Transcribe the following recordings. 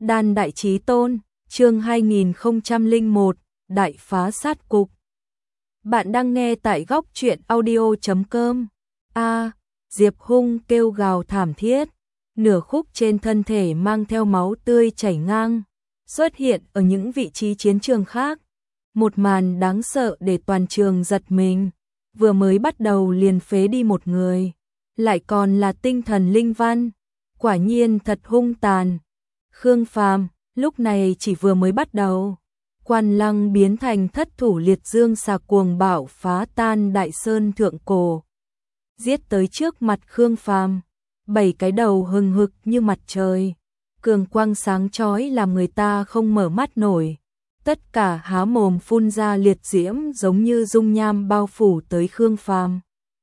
Đan Đại Chí Tôn, chương 2001, Đại Phá Sát Cục. Bạn đang nghe tại góc truyện audio.com. Diệp Hung kêu gào thảm thiết, nửa khúc trên thân thể mang theo máu tươi chảy ngang, xuất hiện ở những vị trí chiến trường khác. Một màn đáng sợ để toàn trường giật mình, vừa mới bắt đầu liền phế đi một người, lại còn là tinh thần linh văn, quả nhiên thật hung tàn. Khương Phàm lúc này chỉ vừa mới bắt đầu, Quan Lăng biến thành thất thủ liệt dương xà cuồng bạo phá tan đại sơn thượng cổ, giết tới trước mặt Khương Phàm, 7 cái đầu hừng hực như mặt trời, cường quang sáng chói làm người ta không mở mắt nổi. Tất cả há mồm phun ra liệt diễm giống như dung nham bao phủ tới Khương Phàm.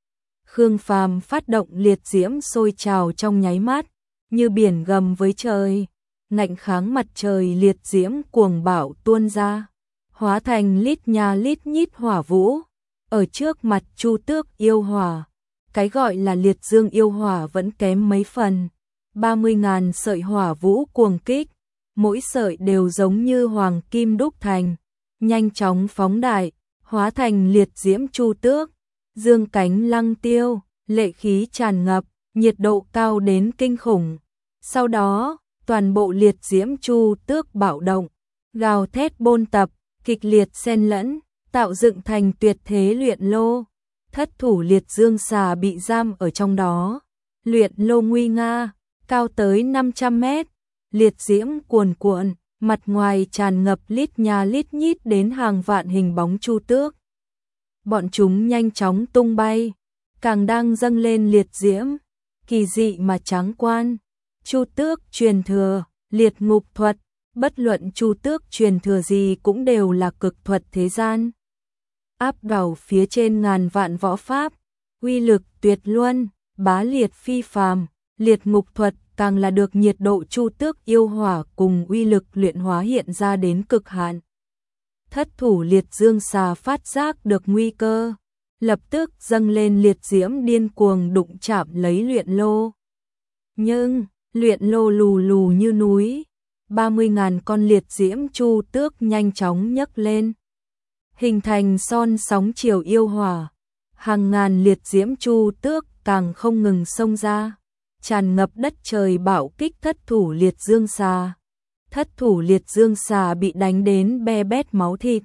Khương Phàm phát động liệt diễm sôi trào trong nháy mắt, như biển gầm với trời, ngạnh kháng mặt trời liệt diễm cuồng bạo tuôn ra, hóa thành lít nha lít nhít hỏa vũ. Ở trước mặt Chu Tước yêu hỏa, cái gọi là liệt dương yêu hỏa vẫn kém mấy phần. 30.000 sợi hỏa vũ cuồng kích, mỗi sợi đều giống như hoàng kim đúc thành, nhanh chóng phóng đại, hóa thành liệt diễm Chu Tước, dương cánh lăng tiêu, lệ khí tràn ngập, nhiệt độ cao đến kinh khủng. Sau đó, toàn bộ liệt diễm Chu Tước bạo động, gào thét bôn tập, kịch liệt xen lẫn, tạo dựng thành tuyệt thế luyện lô. Thất thủ liệt dương xà bị giam ở trong đó, luyện lô nguy nga, cao tới 500 mét, liệt diễm cuồn cuộn, mặt ngoài tràn ngập lít nha lít nhít đến hàng vạn hình bóng Chu Tước. Bọn chúng nhanh chóng tung bay, càng đang dâng lên liệt diễm, kỳ dị mà tráng quan. Chu Tước truyền thừa, liệt ngục thuật, bất luận Chu Tước truyền thừa gì cũng đều là cực thuật thế gian. Áp đảo phía trên ngàn vạn võ pháp, uy lực tuyệt luân, bá liệt phi phàm. Liệt ngục thuật càng là được nhiệt độ Chu Tước yêu hỏa cùng uy lực luyện hóa hiện ra đến cực hạn. Thất thủ liệt dương xà phát giác được nguy cơ, lập tức dâng lên liệt diễm điên cuồng đụng chạm lấy luyện lô. Nhưng, luyện lô lù lù như núi, 30.000 con liệt diễm Chu Tước nhanh chóng nhấc lên, hình thành son sóng chiều yêu hỏa, hàng ngàn liệt diễm Chu Tước càng không ngừng xông ra, tràn ngập đất trời bạo kích thất thủ liệt dương xà. Thất thủ liệt dương xà bị đánh đến be bét máu thịt,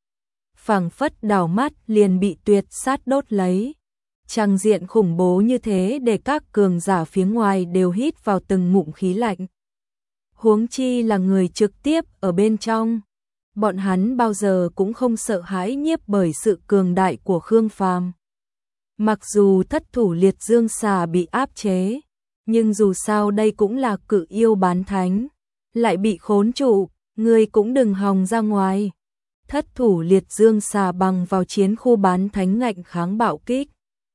phảng phất đảo mắt liền bị tuyệt sát đốt lấy. Trang diện khủng bố như thế để các cường giả phía ngoài đều hít vào từng ngụm khí lạnh. Huống chi là người trực tiếp ở bên trong, bọn hắn bao giờ cũng không sợ hãi nhiếp bởi sự cường đại của Khương Phàm. Mặc dù thất thủ liệt dương xà bị áp chế, nhưng dù sao đây cũng là cự yêu bán thánh, lại bị khốn trụ, người cũng đừng hòng ra ngoài. Thất thủ liệt dương xà bằng vào chiến khu bán thánh ngạnh kháng bạo kích.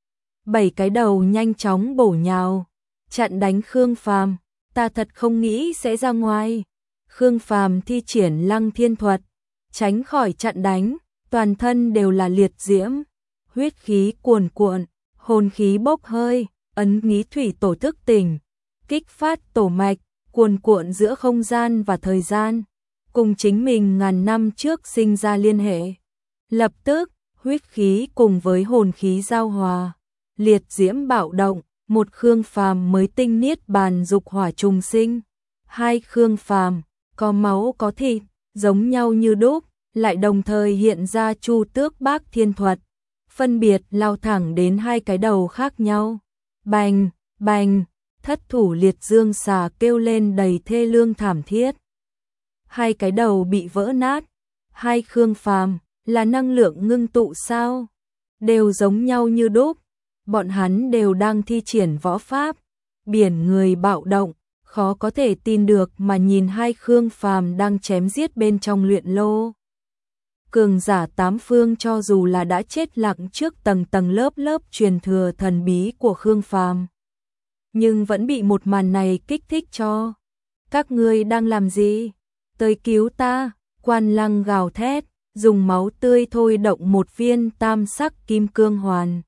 7 cái đầu nhanh chóng bổ nhào, chặn đánh Khương Phàm. Ta thật không nghĩ sẽ ra ngoài. Khương Phàm thi triển Lăng Thiên thuật, tránh khỏi chặn đánh, toàn thân đều là liệt diễm, huyết khí cuồn cuộn, hồn khí bốc hơi, ấn nghĩ thủy tổ thức tỉnh, kích phát tổ mạch, cuồn cuộn giữa không gian và thời gian, cùng chính mình ngàn năm trước sinh ra liên hệ. Lập tức, huyết khí cùng với hồn khí giao hòa, liệt diễm bạo động, một Khương Phàm mới tinh niết bàn dục hỏa trùng sinh, hai Khương Phàm có máu có thịt, giống nhau như đúc, lại đồng thời hiện ra Chu Tước Bác Thiên thuật, phân biệt lao thẳng đến hai cái đầu khác nhau. Bành, bành, thất thủ liệt dương xà kêu lên đầy thê lương thảm thiết. Hai cái đầu bị vỡ nát, hai Khương Phàm là năng lượng ngưng tụ sao? Đều giống nhau như đúc, bọn hắn đều đang thi triển võ pháp, biển người bạo động, khó có thể tin được mà nhìn hai Khương Phàm đang chém giết bên trong luyện lô. Cường giả tám phương cho dù là đã chết lặng trước tầng tầng lớp lớp truyền thừa thần bí của Khương Phàm, nhưng vẫn bị một màn này kích thích cho. Các ngươi đang làm gì? Tới cứu ta! Quan Lăng gào thét, dùng máu tươi thôi động một viên tam sắc kim cương hoàn.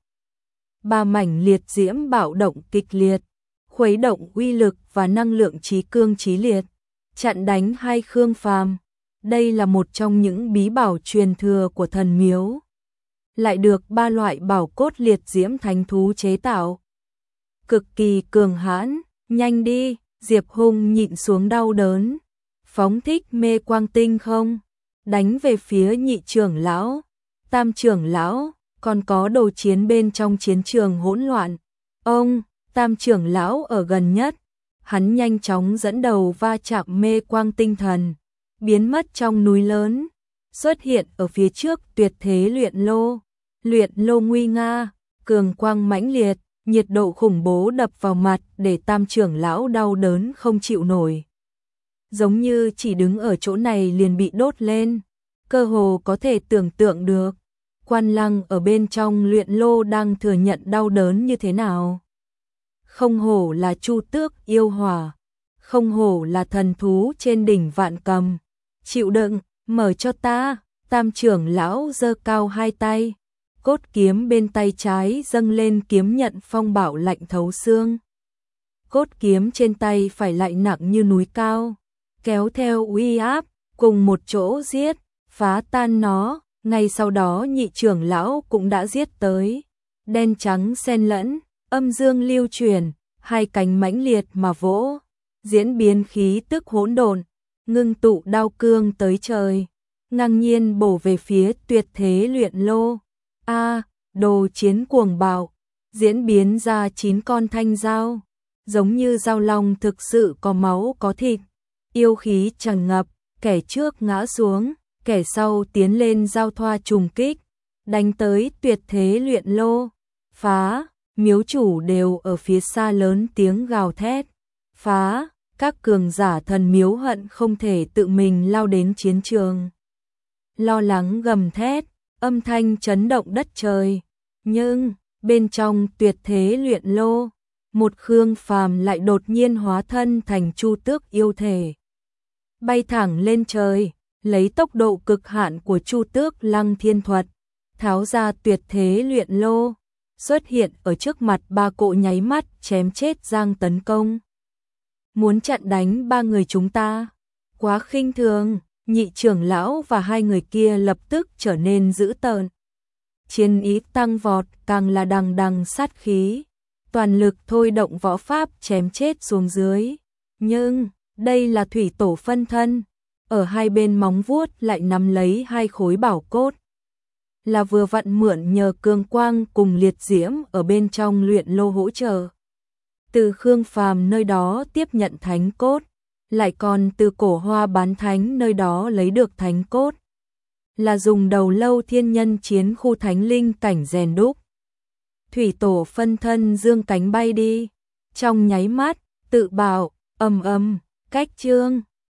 3 mảnh liệt diễm bạo động kịch liệt, khuấy động uy lực và năng lượng chí cương chí liệt. chặn đánh hai Khương Phàm. Đây là một trong những bí bảo truyền thừa của thần miếu, lại được 3 loại bảo cốt liệt diễm thánh thú chế tạo, cực kỳ cường hãn. Nhanh đi, Diệp Hung nhịn xuống đau đớn, phóng thích mê quang tinh không, đánh về phía nhị trưởng lão, tam trưởng lão, còn có đồ chiến bên trong chiến trường hỗn loạn. Ông, tam trưởng lão ở gần nhất, hắn nhanh chóng dẫn đầu va chạm mê quang tinh thần, biến mất trong núi lớn, xuất hiện ở phía trước tuyệt thế luyện lô nguy nga, cường quang mãnh liệt, nhiệt độ khủng bố đập vào mặt để tam trưởng lão đau đớn không chịu nổi. Giống như chỉ đứng ở chỗ này liền bị đốt lên, cơ hồ có thể tưởng tượng được, Quan Lăng ở bên trong luyện lô đang thừa nhận đau đớn như thế nào. Không hổ là Chu Tước yêu hỏa, không hổ là thần thú trên đỉnh vạn cầm. Chịu đựng, mở cho ta. Tam trưởng lão giơ cao hai tay, cốt kiếm bên tay trái dâng lên kiếm nhận phong bạo lạnh thấu xương. Cốt kiếm trên tay phải lại nặng như núi cao, kéo theo uy áp, cùng một chỗ giết, phá tan nó. Ngay sau đó nhị trưởng lão cũng đã giết tới, đen trắng xen lẫn, âm dương lưu chuyển, hai cánh mãnh liệt mà vỗ, diễn biến khí tức hỗn độn, ngưng tụ đao cương tới trời, ngang nhiên bổ về phía tuyệt thế luyện lô. Đồ chiến cuồng bạo, diễn biến ra 9 con thanh dao, giống như dao long thực sự có máu có thịt, yêu khí tràn ngập, kẻ trước ngã xuống, kẻ sau tiến lên giao thoa trùng kích, đánh tới tuyệt thế luyện lô. Phá, miếu chủ đều ở phía xa lớn tiếng gào thét. Phá, các cường giả thần miếu hận không thể tự mình lao đến chiến trường. Lo lắng gầm thét, âm thanh chấn động đất trời. Nhưng, bên trong tuyệt thế luyện lô, một Khương Phàm lại đột nhiên hóa thân thành Chu Tước yêu thể. Bay thẳng lên trời, lấy tốc độ cực hạn của Chu Tước Lăng Thiên Thuật, tháo ra tuyệt thế luyện lô, xuất hiện ở trước mặt ba cộ nháy mắt chém chết Giang Tấn Công. Muốn chặn đánh ba người chúng ta, quá khinh thường. Nhị trưởng lão và hai người kia lập tức trở nên dữ tợn. Chiến ý tăng vọt, càng là đằng đằng sát khí, toàn lực thôi động võ pháp chém chết xuống dưới. Nhưng, đây là thủy tổ phân thân, ở hai bên móng vuốt lại nắm lấy hai khối bảo cốt. Là vừa vặn mượn nhờ cường quang cùng liệt diễm ở bên trong luyện lô hỗ trợ. Từ Khương Phàm nơi đó tiếp nhận thánh cốt, lại còn từ Cổ Hoa Bán Thánh nơi đó lấy được thánh cốt, là dùng đầu lâu thiên nhân chiến khu thánh linh cảnh rèn đúc. Thủy tổ phân thân dương cánh bay đi, trong nháy mắt, tự bảo, ầm ầm, cách chương.